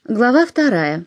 Глава 2.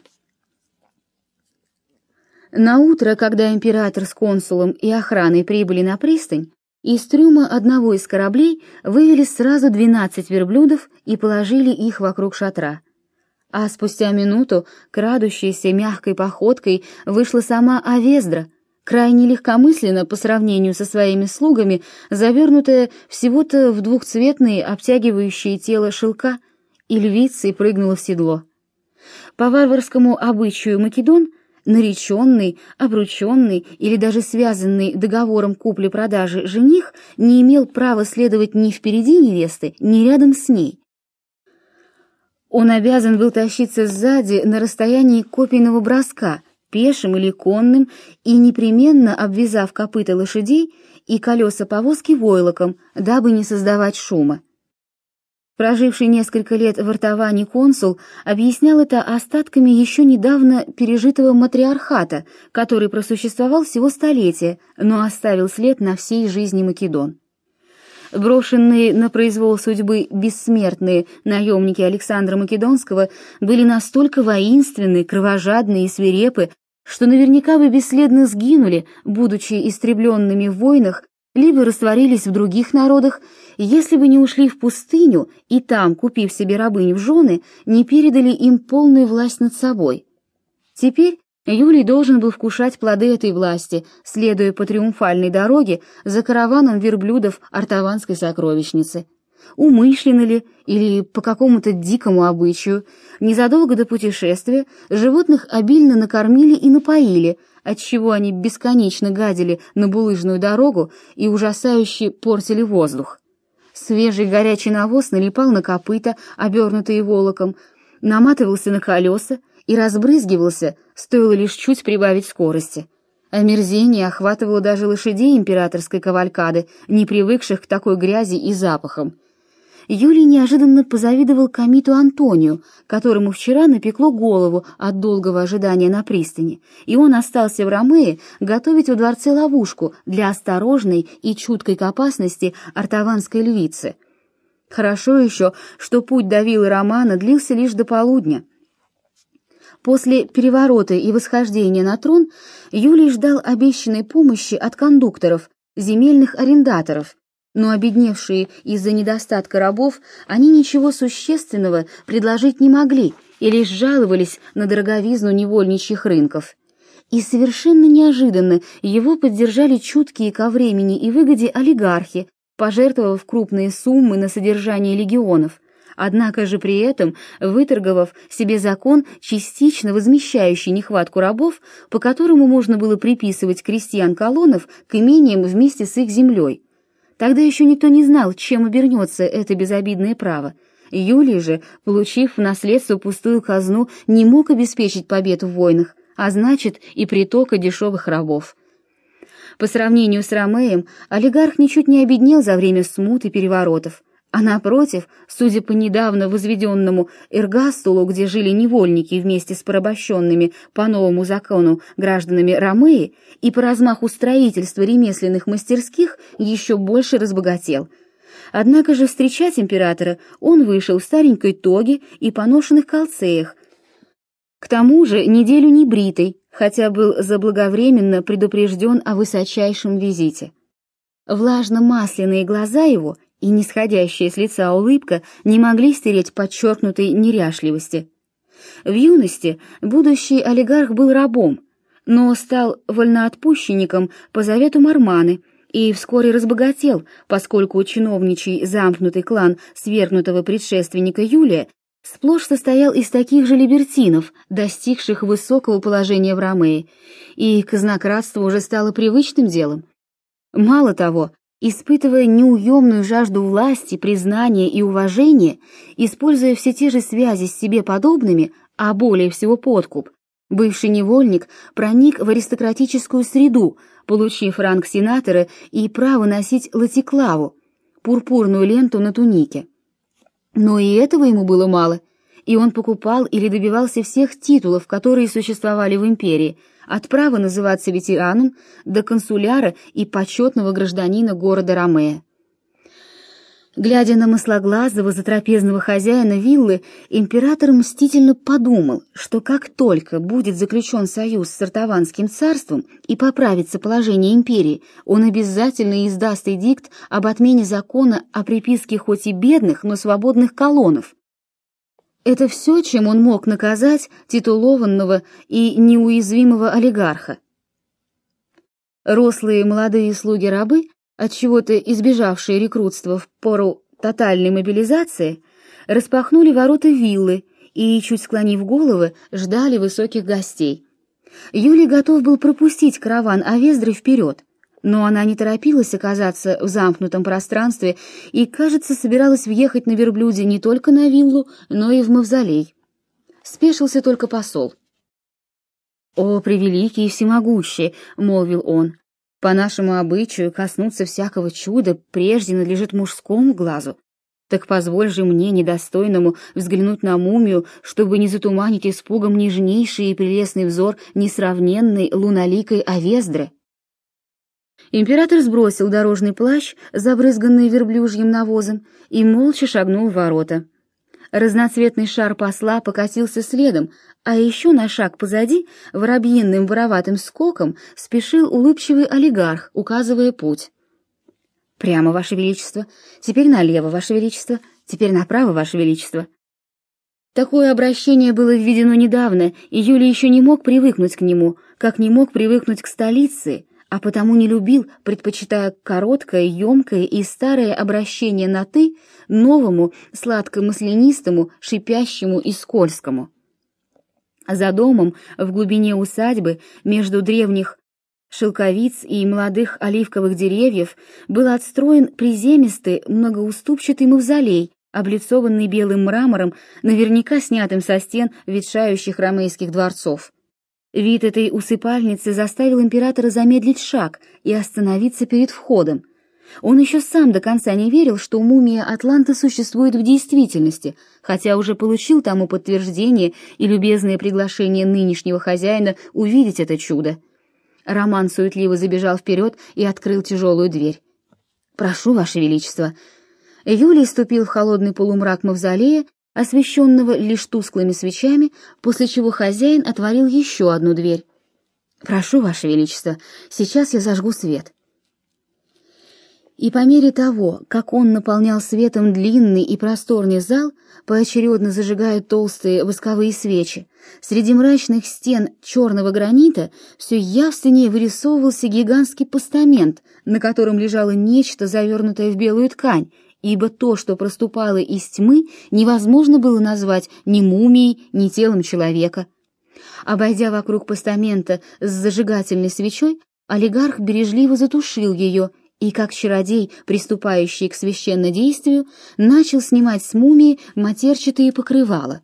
Наутро, когда император с консулом и охраной прибыли на пристань, из трюма одного из кораблей вывели сразу 12 верблюдов и положили их вокруг шатра. А спустя минуту, крадущейся мягкой походкой, вышла сама Авездра, крайне легкомысленно по сравнению со своими слугами, завернутая всего-то в двухцветные обтягивающие тело шелка, и львицей прыгнула в седло. По варварскому обычаю Македон, нареченный, обрученный или даже связанный договором купли-продажи жених не имел права следовать ни впереди невесты, ни рядом с ней. Он обязан был тащиться сзади на расстоянии копейного броска, пешим или конным, и непременно обвязав копыта лошадей и колеса повозки войлоком, дабы не создавать шума. Проживший несколько лет в Артаване консул объяснял это остатками еще недавно пережитого матриархата, который просуществовал всего столетие, но оставил след на всей жизни Македон. Брошенные на произвол судьбы бессмертные наемники Александра Македонского были настолько воинственны, кровожадны и свирепы, что наверняка бы бесследно сгинули, будучи истребленными в войнах, либо растворились в других народах, если бы не ушли в пустыню и там, купив себе рабынь в жены, не передали им полную власть над собой. Теперь Юлий должен был вкушать плоды этой власти, следуя по триумфальной дороге за караваном верблюдов Артаванской сокровищницы. Умышленно ли или по какому-то дикому обычаю, незадолго до путешествия животных обильно накормили и напоили, отчего они бесконечно гадили на булыжную дорогу и ужасающе портили воздух. Свежий горячий навоз налипал на копыта, обернутые волоком, наматывался на колеса и разбрызгивался, стоило лишь чуть прибавить скорости. Омерзение охватывало даже лошадей императорской кавалькады, не привыкших к такой грязи и запахам. Юлий неожиданно позавидовал комиту Антонию, которому вчера напекло голову от долгого ожидания на пристани, и он остался в Ромее готовить во дворце ловушку для осторожной и чуткой к опасности артаванской львицы. Хорошо еще, что путь до виллы Романа длился лишь до полудня. После переворота и восхождения на трон Юлий ждал обещанной помощи от кондукторов, земельных арендаторов, но обедневшие из-за недостатка рабов, они ничего существенного предложить не могли и лишь жаловались на дороговизну невольничьих рынков. И совершенно неожиданно его поддержали чуткие ко времени и выгоде олигархи, пожертвовав крупные суммы на содержание легионов, однако же при этом выторговав себе закон, частично возмещающий нехватку рабов, по которому можно было приписывать крестьян-колонов к имениям вместе с их землей. Тогда еще никто не знал, чем обернется это безобидное право. Юлий же, получив в наследство пустую казну, не мог обеспечить побед в войнах, а значит и притока дешевых рабов. По сравнению с Ромеем, олигарх ничуть не обеднел за время смут и переворотов, а напротив, судя по недавно возведенному Эргастулу, где жили невольники вместе с порабощенными по новому закону гражданами Ромеи, и по размаху строительства ремесленных мастерских, еще больше разбогател. Однако же встречать императора он вышел в старенькой тоге и поношенных калцеях, к тому же неделю не бритый, хотя был заблаговременно предупрежден о высочайшем визите. Влажно-масляные глаза его и нисходящая с лица улыбка не могли стереть подчеркнутой неряшливости. В юности будущий олигарх был рабом, но стал вольноотпущенником по завету Марманы и вскоре разбогател, поскольку чиновничий замкнутый клан свергнутого предшественника Юлия сплошь состоял из таких же либертинов, достигших высокого положения в Ромее, и казнократство уже стало привычным делом. Мало того, испытывая неуемную жажду власти, признания и уважения, используя все те же связи с себе подобными, а более всего подкуп, бывший невольник проник в аристократическую среду, получив ранг сенатора и право носить латиклаву, пурпурную ленту на тунике. Но и этого ему было мало, и он покупал или добивался всех титулов, которые существовали в империи, от права называться ветераном до консуляра и почетного гражданина города Ромея. Глядя на маслоглазого затрапезного хозяина виллы, император мстительно подумал, что как только будет заключен союз с Артаванским царством и поправится положение империи, он обязательно издаст эдикт об отмене закона о приписке хоть и бедных, но свободных колонов. Это все, чем он мог наказать титулованного и неуязвимого олигарха. Рослые молодые слуги-рабы, отчего-то избежавшие рекрутства в пору тотальной мобилизации, распахнули ворота виллы и, чуть склонив головы, ждали высоких гостей. Юлий готов был пропустить караван Овездры вперед, но она не торопилась оказаться в замкнутом пространстве и, кажется, собиралась въехать на верблюде не только на виллу, но и в мавзолей. Спешился только посол. «О, превеликий и всемогущий!» — молвил он. «По нашему обычаю коснуться всякого чуда прежде надлежит мужскому глазу. Так позволь же мне, недостойному, взглянуть на мумию, чтобы не затуманить испугом нежнейший и прелестный взор несравненной луноликой Овездры». Император сбросил дорожный плащ, забрызганный верблюжьим навозом, и молча шагнул в ворота. Разноцветный шар посла покатился следом, а еще на шаг позади, воробьиным вороватым скоком, спешил улыбчивый олигарх, указывая путь. «Прямо, Ваше Величество, теперь налево, Ваше Величество, теперь направо, Ваше Величество». Такое обращение было введено недавно, и Юлий еще не мог привыкнуть к нему, как не мог привыкнуть к столице, а потому не любил, предпочитая короткое, емкое и старое обращение на «ты» новому, сладко-маслянистому, шипящему и скользкому. За домом, в глубине усадьбы, между древних шелковиц и молодых оливковых деревьев, был отстроен приземистый, многоуступчатый мавзолей, облицованный белым мрамором, наверняка снятым со стен ветшающих ромейских дворцов. Вид этой усыпальницы заставил императора замедлить шаг и остановиться перед входом. Он еще сам до конца не верил, что мумия Атланта существует в действительности, хотя уже получил тому подтверждение и любезное приглашение нынешнего хозяина увидеть это чудо. Роман суетливо забежал вперед и открыл тяжелую дверь. «Прошу, Ваше Величество». Юлий ступил в холодный полумрак мавзолея, освещенного лишь тусклыми свечами, после чего хозяин отворил еще одну дверь. «Прошу, Ваше Величество, сейчас я зажгу свет». И по мере того, как он наполнял светом длинный и просторный зал, поочередно зажигая толстые восковые свечи, среди мрачных стен черного гранита все явственнее вырисовывался гигантский постамент, на котором лежало нечто, завернутое в белую ткань, ибо то, что проступало из тьмы, невозможно было назвать ни мумией, ни телом человека. Обойдя вокруг постамента с зажигательной свечой, олигарх бережливо затушил ее и, как чародей, приступающий к священнодействию, начал снимать с мумии матерчатые покрывала.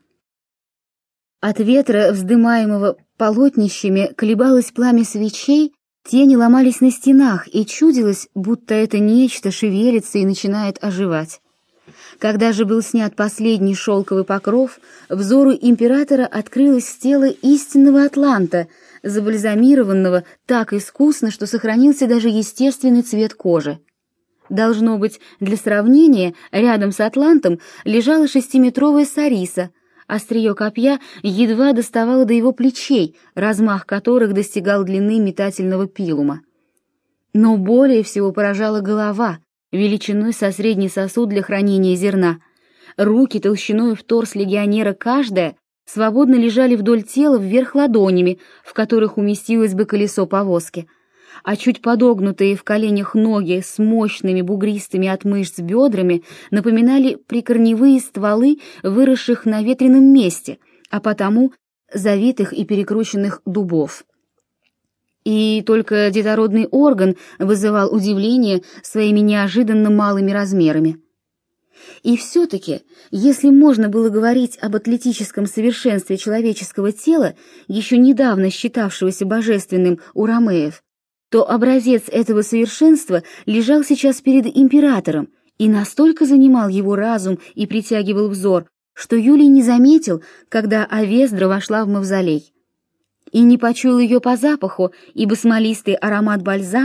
От ветра, вздымаемого полотнищами, колебалось пламя свечей, тени ломались на стенах, и чудилось, будто это нечто шевелится и начинает оживать. Когда же был снят последний шелковый покров, взору императора открылось тело истинного атланта, забальзамированного так искусно, что сохранился даже естественный цвет кожи. Должно быть, для сравнения, рядом с атлантом лежала 6-метровая сариса, острие копья едва доставало до его плечей, размах которых достигал длины метательного пилума. Но более всего поражала голова, величиной со средний сосуд для хранения зерна. Руки толщиной в торс легионера каждая свободно лежали вдоль тела вверх ладонями, в которых уместилось бы колесо повозки, а чуть подогнутые в коленях ноги с мощными бугристыми от мышц бедрами напоминали прикорневые стволы, выросших на ветреном месте, а потому завитых и перекрученных дубов. И только детородный орган вызывал удивление своими неожиданно малыми размерами. И все-таки, если можно было говорить об атлетическом совершенстве человеческого тела, еще недавно считавшегося божественным у ромеев, то образец этого совершенства лежал сейчас перед императором и настолько занимал его разум и притягивал взор, что Юлий не заметил, когда Овездра вошла в мавзолей. И не почуял ее по запаху, ибо смолистый аромат бальзама,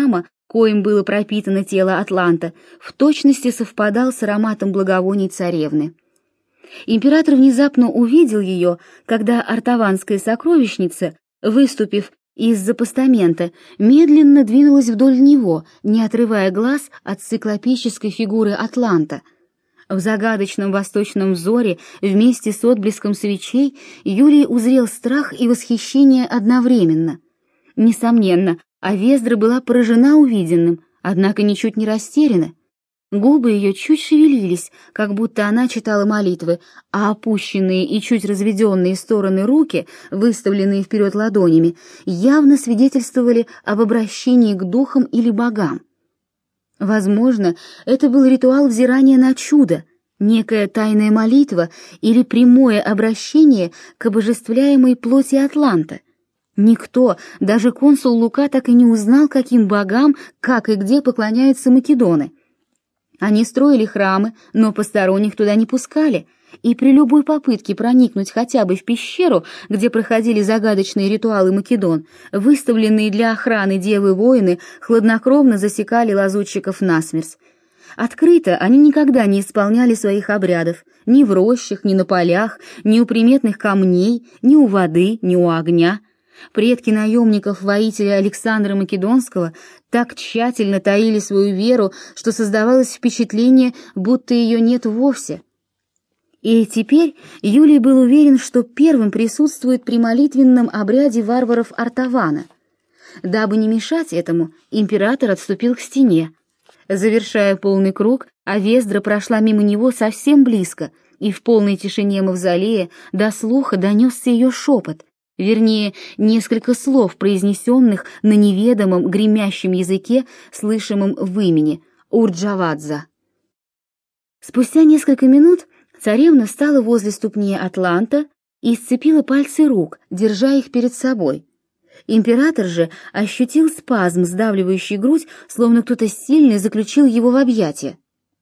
коим было пропитано тело Атланта, в точности совпадал с ароматом благовоний царевны. Император внезапно увидел ее, когда артаванская сокровищница, выступив из-за постамента, медленно двинулась вдоль него, не отрывая глаз от циклопической фигуры Атланта. В загадочном восточном взоре вместе с отблеском свечей Юлий узрел страх и восхищение одновременно. Несомненно, Авездра была поражена увиденным, однако ничуть не растеряна. Губы ее чуть шевелились, как будто она читала молитвы, а опущенные и чуть разведенные стороны руки, выставленные вперед ладонями, явно свидетельствовали об обращении к духам или богам. Возможно, это был ритуал взирания на чудо, некая тайная молитва или прямое обращение к обожествляемой плоти Атланта. Никто, даже консул Лука, так и не узнал, каким богам, как и где поклоняются македоны. Они строили храмы, но посторонних туда не пускали, и при любой попытке проникнуть хотя бы в пещеру, где проходили загадочные ритуалы македон, выставленные для охраны девы-воины хладнокровно засекали лазутчиков насмерть. Открыто они никогда не исполняли своих обрядов, ни в рощах, ни на полях, ни у приметных камней, ни у воды, ни у огня. Предки наемников-воителя Александра Македонского так тщательно таили свою веру, что создавалось впечатление, будто ее нет вовсе. И теперь Юлий был уверен, что первым присутствует при молитвенном обряде варваров Артавана. Дабы не мешать этому, император отступил к стене. Завершая полный круг, Авездра прошла мимо него совсем близко, и в полной тишине мавзолея до слуха донесся ее шепот. Вернее, несколько слов, произнесенных на неведомом гремящем языке, слышимом в имени Урджавадза. Спустя несколько минут царевна встала возле ступни Атланта и сцепила пальцы рук, держа их перед собой. Император же ощутил спазм, сдавливающий грудь, словно кто-то сильный заключил его в объятия.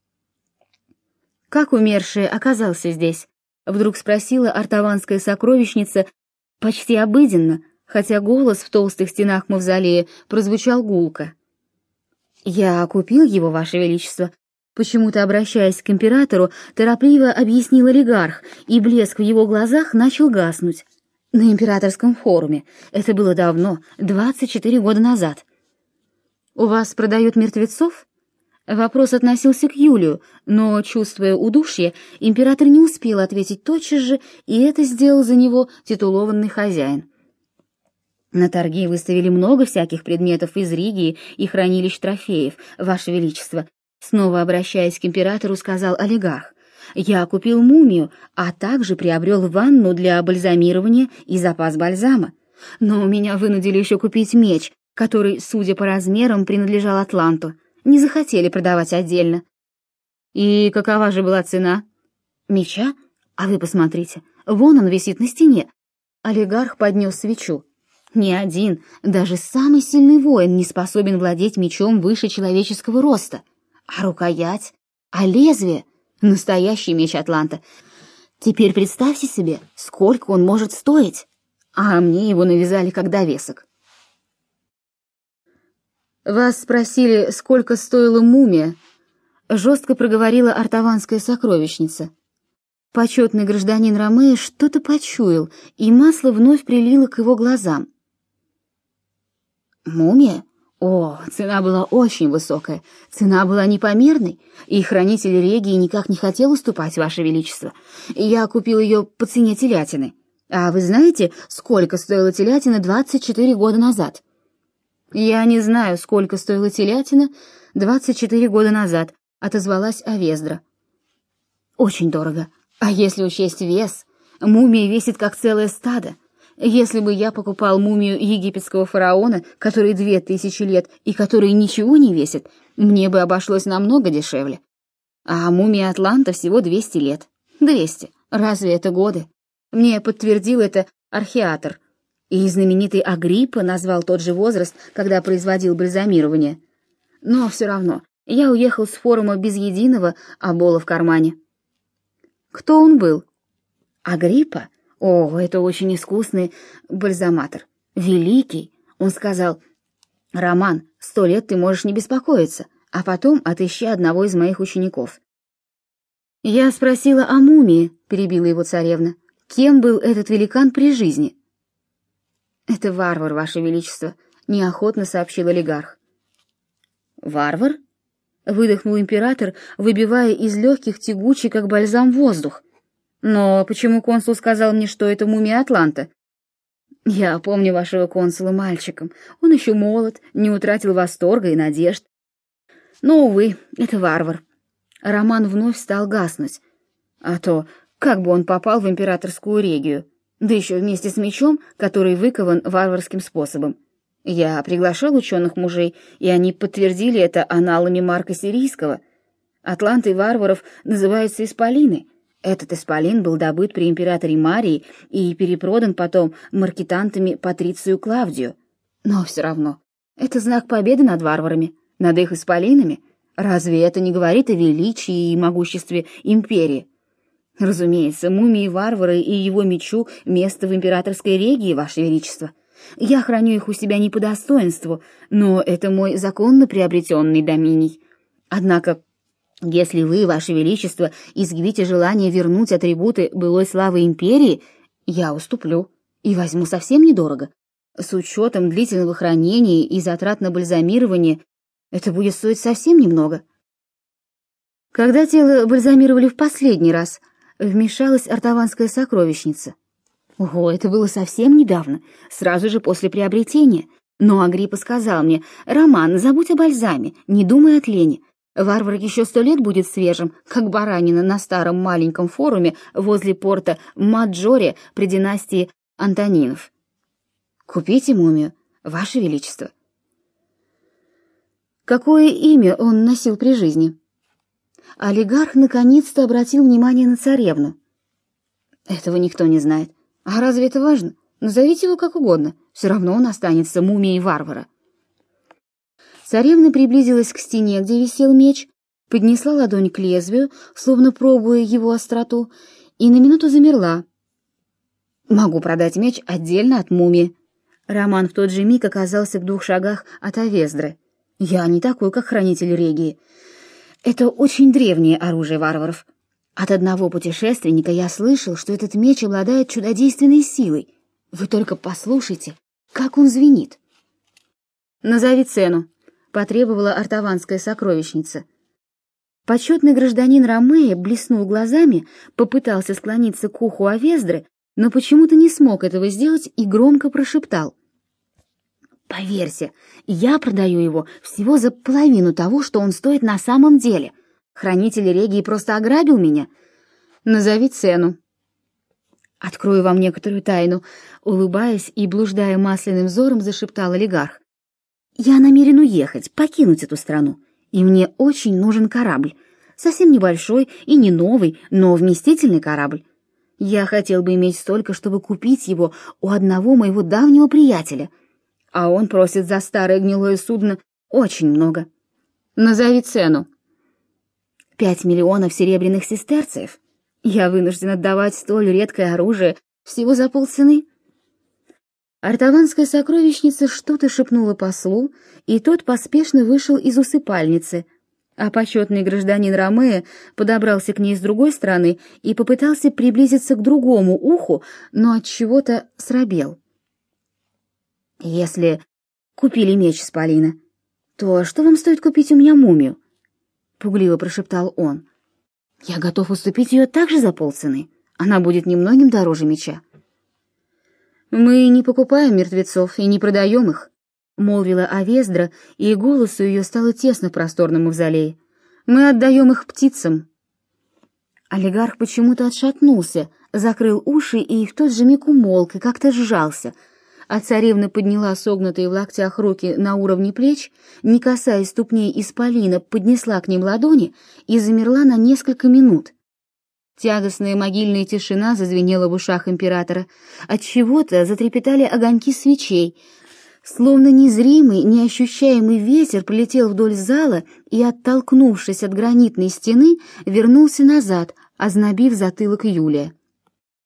«Как умерший оказался здесь?» — вдруг спросила артаванская сокровищница, почти обыденно, хотя голос в толстых стенах мавзолея прозвучал гулко. «Я купил его, Ваше Величество», — почему-то, обращаясь к императору, торопливо объяснил олигарх, и блеск в его глазах начал гаснуть. «На императорском форуме. Это было давно, 24 года назад». «У вас продают мертвецов?» Вопрос относился к Юлию, но, чувствуя удушье, император не успел ответить тотчас же, и это сделал за него титулованный хозяин. «На торги выставили много всяких предметов из Ригии и хранилищ трофеев, Ваше Величество», снова обращаясь к императору, сказал олигарх. «Я купил мумию, а также приобрел ванну для бальзамирования и запас бальзама. Но меня вынудили еще купить меч, который, судя по размерам, принадлежал Атланту. Не захотели продавать отдельно». «И какова же была цена?» «Меча? А вы посмотрите, вон он висит на стене». Олигарх поднес свечу. «Ни один, даже самый сильный воин не способен владеть мечом выше человеческого роста. А рукоять? А лезвие? Настоящий меч Атланта. Теперь представьте себе, сколько он может стоить. А мне его навязали как довесок». «Вас спросили, сколько стоила мумия?» — жестко проговорила артаванская сокровищница. Почетный гражданин Ромея что-то почуял, и масло вновь прилило к его глазам. «Мумия? О, цена была очень высокая, цена была непомерной, и хранитель Регии никак не хотел уступать, Ваше Величество. Я купил ее по цене телятины. А вы знаете, сколько стоила телятина 24 года назад?» «Я не знаю, сколько стоила телятина 24 года назад», — отозвалась Авездра. «Очень дорого. А если учесть вес, мумия весит как целое стадо. Если бы я покупал мумию египетского фараона, который 2000 лет и который ничего не весит, мне бы обошлось намного дешевле. А мумия Атланта всего 200 лет. 200. Разве это годы? Мне подтвердил это археатор. И знаменитый Агриппа назвал тот же возраст, когда производил бальзамирование. Но все равно, я уехал с форума без единого обола в кармане». «Кто он был?» «Агриппа? О, это очень искусный бальзаматор. Великий. Он сказал: «Роман, 100 лет ты можешь не беспокоиться, а потом отыщи одного из моих учеников». «Я спросила о мумии», — перебила его царевна. «Кем был этот великан при жизни?» «Это варвар, ваше величество», — неохотно сообщил олигарх. «Варвар?» — выдохнул император, выбивая из легких тягучий, как бальзам, воздух. «Но почему консул сказал мне, что это мумия Атланта?» «Я помню вашего консула мальчиком. Он еще молод, не утратил восторга и надежд. Но, увы, это варвар». Роман вновь стал гаснуть. А то, как бы он попал в императорскую регию, да еще вместе с мечом, который выкован варварским способом. Я приглашал ученых мужей, и они подтвердили это аналами Марка Сирийского. Атлантой варваров называются исполины. Этот исполин был добыт при императоре Марии и перепродан потом маркетантами Патрицию Клавдию. Но все равно, это знак победы над варварами, над их исполинами. Разве это не говорит о величии и могуществе империи? Разумеется, мумии варвара и его мечу место в императорской регии, ваше величество. Я храню их у себя не по достоинству, но это мой законно приобретенный доминий. Однако, если вы, ваше величество, изъявите желание вернуть атрибуты былой славы империи, я уступлю и возьму совсем недорого. С учетом длительного хранения и затрат на бальзамирование это будет стоить совсем немного. Когда тело бальзамировали в последний раз, вмешалась артаванская сокровищница. Ого, это было совсем недавно, сразу же после приобретения. Но Агриппа сказал мне: «Роман, забудь о бальзаме, не думай о тлени. Варвар еще 100 лет будет свежим, как баранина на старом маленьком форуме возле порта Маджоре при династии Антонинов. Купите мумию, ваше величество». Какое имя он носил при жизни? Олигарх наконец-то обратил внимание на царевну. Этого никто не знает. А разве это важно? Назовите его как угодно, все равно он останется мумией варвара. Царевна приблизилась к стене, где висел меч, поднесла ладонь к лезвию, словно пробуя его остроту, и на минуту замерла. «Могу продать меч отдельно от мумии». Роман в тот же миг оказался в 2 шагах от Авездры. «Я не такой, как хранитель регии. Это очень древнее оружие варваров. От одного путешественника я слышал, что этот меч обладает чудодейственной силой. Вы только послушайте, как он звенит». «Назови цену», — потребовала артаванская сокровищница. Почетный гражданин Ромея блеснул глазами, попытался склониться к уху Авездры, но почему-то не смог этого сделать и громко прошептал: «Поверьте, я продаю его всего за половину того, что он стоит на самом деле. Хранитель регии просто ограбил меня. Назови цену». «Открою вам некоторую тайну», — улыбаясь и блуждая масляным взором, зашептал олигарх. «Я намерен уехать, покинуть эту страну, и мне очень нужен корабль. Совсем небольшой и не новый, но вместительный корабль. Я хотел бы иметь столько, чтобы купить его у одного моего давнего приятеля, а он просит за старое гнилое судно очень много. Назови цену». 5 миллионов серебряных сестерцев. Я вынужден отдавать столь редкое оружие всего за полцены». Артаванская сокровищница что-то шепнула послу, и тот поспешно вышел из усыпальницы, а почетный гражданин Ромея подобрался к ней с другой стороны и попытался приблизиться к другому уху, но от чего-то срабел. «Если купили меч с Полина, то что вам стоит купить у меня мумию?» — пугливо прошептал он. «Я готов уступить ее также за полцены. Она будет немногим дороже меча». «Мы не покупаем мертвецов и не продаем их», — молвила Авездра, и голосу ее стало тесно в просторном мавзолее. «Мы отдаем их птицам». Олигарх почему-то отшатнулся, закрыл уши и в тот же миг умолк и как-то сжался, а царевна подняла согнутые в локтях руки на уровне плеч, не касаясь ступней исполина, поднесла к ним ладони и замерла на несколько минут. Тягостная могильная тишина зазвенела в ушах императора, отчего-то затрепетали огоньки свечей, словно незримый, неощущаемый ветер полетел вдоль зала и, оттолкнувшись от гранитной стены, вернулся назад, ознобив затылок Юлия.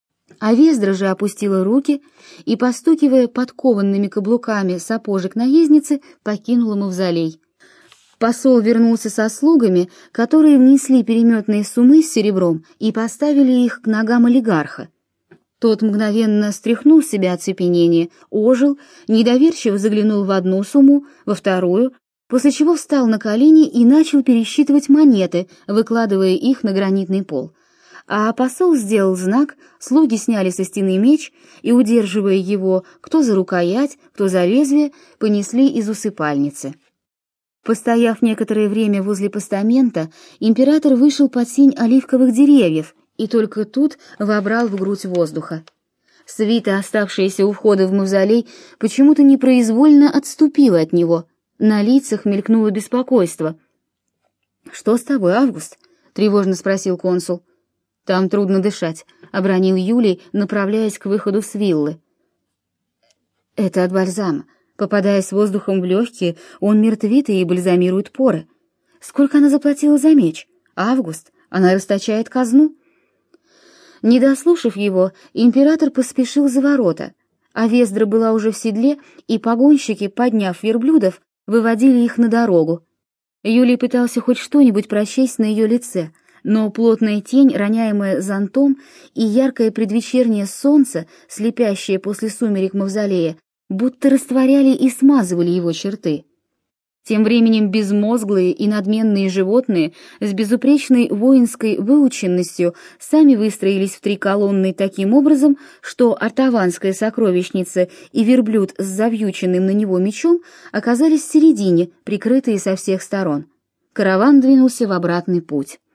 А Вездра же опустила руки и, постукивая подкованными каблуками сапожек наездницы, покинула мавзолей. Посол вернулся со слугами, которые внесли переметные суммы с серебром и поставили их к ногам олигарха. Тот мгновенно стряхнул с себя оцепенение, ожил, недоверчиво заглянул в одну сумму, во вторую, после чего встал на колени и начал пересчитывать монеты, выкладывая их на гранитный пол. А посол сделал знак, слуги сняли со стены меч и, удерживая его кто за рукоять, кто за лезвие, понесли из усыпальницы. Постояв некоторое время возле постамента, император вышел под сень оливковых деревьев и только тут вобрал в грудь воздуха. Свита, оставшаяся у входа в мавзолей, почему-то непроизвольно отступила от него. На лицах мелькнуло беспокойство. «Что с тобой, Август?» — тревожно спросил консул. «Там трудно дышать», — обронил Юлий, направляясь к выходу с виллы. «Это от бальзама. Попадая с воздухом в легкие, он мертвит и бальзамирует поры. Сколько она заплатила за меч? Август. Она расточает казну». Не дослушав его, император поспешил за ворота, а Вездра была уже в седле, и погонщики, подняв верблюдов, выводили их на дорогу. Юлий пытался хоть что-нибудь прочесть на ее лице, но плотная тень, роняемая зонтом, и яркое предвечернее солнце, слепящее после сумерек мавзолея, будто растворяли и смазывали его черты. Тем временем безмозглые и надменные животные с безупречной воинской выученностью сами выстроились в три колонны таким образом, что артаванская сокровищница и верблюд с завьюченным на него мечом оказались в середине, прикрытые со всех сторон. Караван двинулся в обратный путь.